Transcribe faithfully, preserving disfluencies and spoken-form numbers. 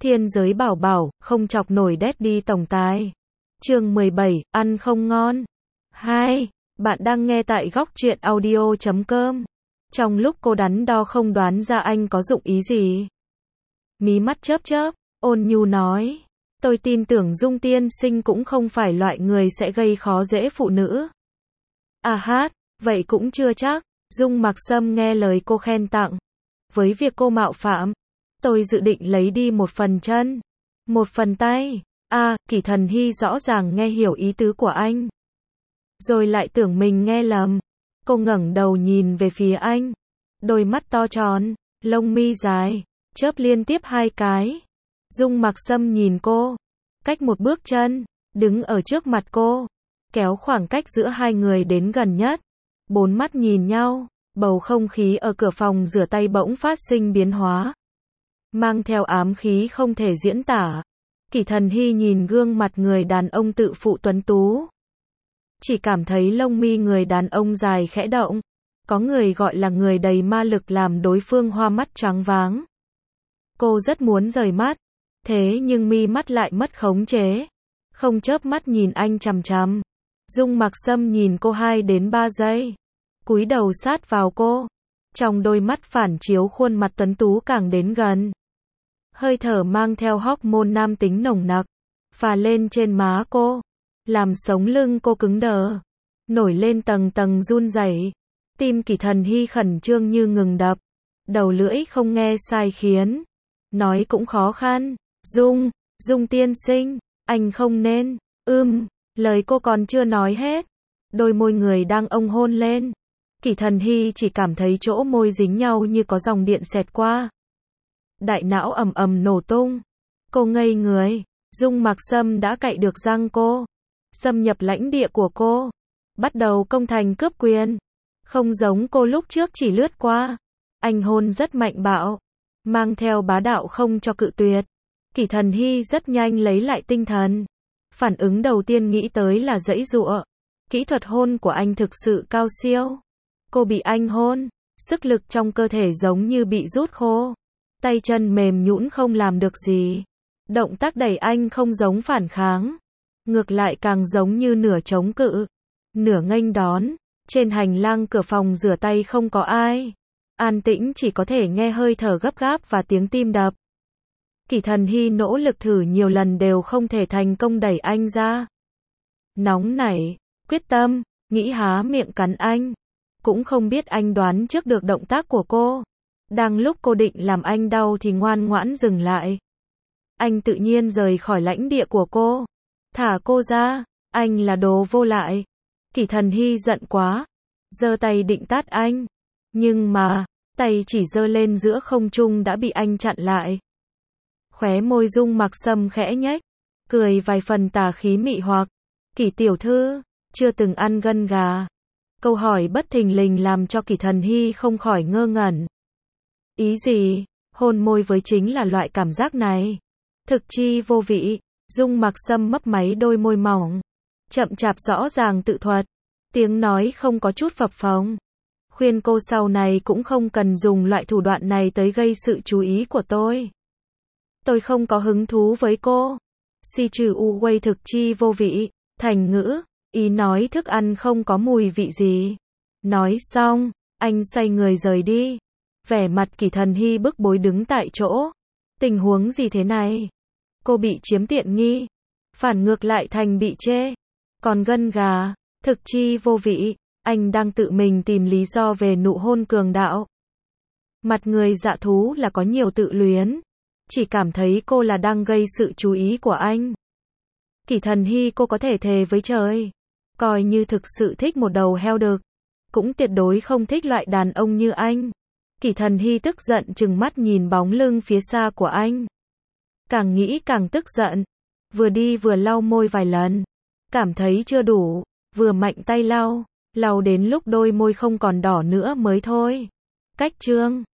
Thiên giới bảo bảo, không chọc nổi Daddy tổng tài. Chương mười bảy, ăn không ngon. hai. Bạn đang nghe tại góc truyện audio chấm com. Trong lúc cô đắn đo không đoán ra anh có dụng ý gì. Mí mắt chớp chớp, ôn nhu nói. Tôi tin tưởng Dung tiên sinh cũng không phải loại người sẽ gây khó dễ phụ nữ. À hát, vậy cũng chưa chắc. Dung Mặc Sâm nghe lời cô khen tặng. Với việc cô mạo phạm, tôi dự định lấy đi một phần chân, một phần tay. À, Kỷ Thần Hy rõ ràng nghe hiểu ý tứ của anh. Rồi lại tưởng mình nghe lầm. Cô ngẩng đầu nhìn về phía anh. Đôi mắt to tròn, lông mi dài, chớp liên tiếp hai cái. Dung Mặc Sâm nhìn cô, cách một bước chân, đứng ở trước mặt cô, kéo khoảng cách giữa hai người đến gần nhất. Bốn mắt nhìn nhau, bầu không khí ở cửa phòng rửa tay bỗng phát sinh biến hóa. Mang theo ám khí không thể diễn tả. Kỷ Thần Hy nhìn gương mặt người đàn ông tự phụ tuấn tú. Chỉ cảm thấy lông mi người đàn ông dài khẽ động. Có người gọi là người đầy ma lực làm đối phương hoa mắt choáng váng. Cô rất muốn rời mắt. Thế nhưng mi mắt lại mất khống chế. Không chớp mắt nhìn anh chằm chằm. Dung Mặc Sâm nhìn cô hai đến ba giây. Cúi đầu sát vào cô. Trong đôi mắt phản chiếu khuôn mặt tuấn tú càng đến gần. Hơi thở mang theo hormone nam tính nồng nặc, phả lên trên má cô, làm sống lưng cô cứng đờ, nổi lên tầng tầng run rẩy. Tim Kỷ Thần Hy khẩn trương như ngừng đập, đầu lưỡi không nghe sai khiến, nói cũng khó khăn. Dung, Dung tiên sinh, anh không nên, ưm, lời cô còn chưa nói hết, đôi môi người đang ông hôn lên. Kỷ Thần Hy chỉ cảm thấy chỗ môi dính nhau như có dòng điện xẹt qua. Đại não ầm ầm nổ tung. Cô ngây người. Dung Mặc Sâm đã cạy được răng cô. Xâm nhập lãnh địa của cô. Bắt đầu công thành cướp quyền. Không giống cô lúc trước chỉ lướt qua. Anh hôn rất mạnh bạo. Mang theo bá đạo không cho cự tuyệt. Kỷ Thần Hy rất nhanh lấy lại tinh thần. Phản ứng đầu tiên nghĩ tới là giãy giụa. Kỹ thuật hôn của anh thực sự cao siêu. Cô bị anh hôn. Sức lực trong cơ thể giống như bị rút khô. Tay chân mềm nhũn không làm được gì. Động tác đẩy anh không giống phản kháng. Ngược lại càng giống như nửa chống cự, nửa nghênh đón. Trên hành lang cửa phòng rửa tay không có ai. An tĩnh chỉ có thể nghe hơi thở gấp gáp và tiếng tim đập. Kỷ Thần Hy nỗ lực thử nhiều lần đều không thể thành công đẩy anh ra. Nóng nảy, quyết tâm, nghĩ há miệng cắn anh. Cũng không biết anh đoán trước được động tác của cô. Đang lúc cô định làm anh đau thì ngoan ngoãn dừng lại. Anh tự nhiên rời khỏi lãnh địa của cô. Thả cô ra, anh là đồ vô lại. Kỷ Thần Hy giận quá. Giơ tay định tát anh. Nhưng mà, tay chỉ giơ lên giữa không trung đã bị anh chặn lại. Khóe môi Dung Mặc Sâm khẽ nhếch. Cười vài phần tà khí mị hoặc. Kỷ tiểu thư, chưa từng ăn gân gà. Câu hỏi bất thình lình làm cho Kỷ Thần Hy không khỏi ngơ ngẩn. Ý gì? Hôn môi với chính là loại cảm giác này. Thực chi vô vị. Dung Mặc Sâm mấp máy đôi môi mỏng. Chậm chạp rõ ràng tự thuật. Tiếng nói không có chút phập phồng. Khuyên cô sau này cũng không cần dùng loại thủ đoạn này tới gây sự chú ý của tôi. Tôi không có hứng thú với cô. Si trừ u quay thực chi vô vị. Thành ngữ. Ý nói thức ăn không có mùi vị gì. Nói xong, anh xoay người rời đi. Vẻ mặt Kỷ Thần Hy bức bối đứng tại chỗ. Tình huống gì thế này? Cô bị chiếm tiện nghi. Phản ngược lại thành bị chê. Còn gân gà, thực chi vô vị. Anh đang tự mình tìm lý do về nụ hôn cường đạo. Mặt người dạ thú là có nhiều tự luyến. Chỉ cảm thấy cô là đang gây sự chú ý của anh. Kỷ Thần Hy cô có thể thề với trời. Coi như thực sự thích một đầu heo đực. Cũng tuyệt đối không thích loại đàn ông như anh. Kỷ Thần Hy tức giận trừng mắt nhìn bóng lưng phía xa của anh. Càng nghĩ càng tức giận. Vừa đi vừa lau môi vài lần. Cảm thấy chưa đủ. Vừa mạnh tay lau. Lau đến lúc đôi môi không còn đỏ nữa mới thôi. Cách chương.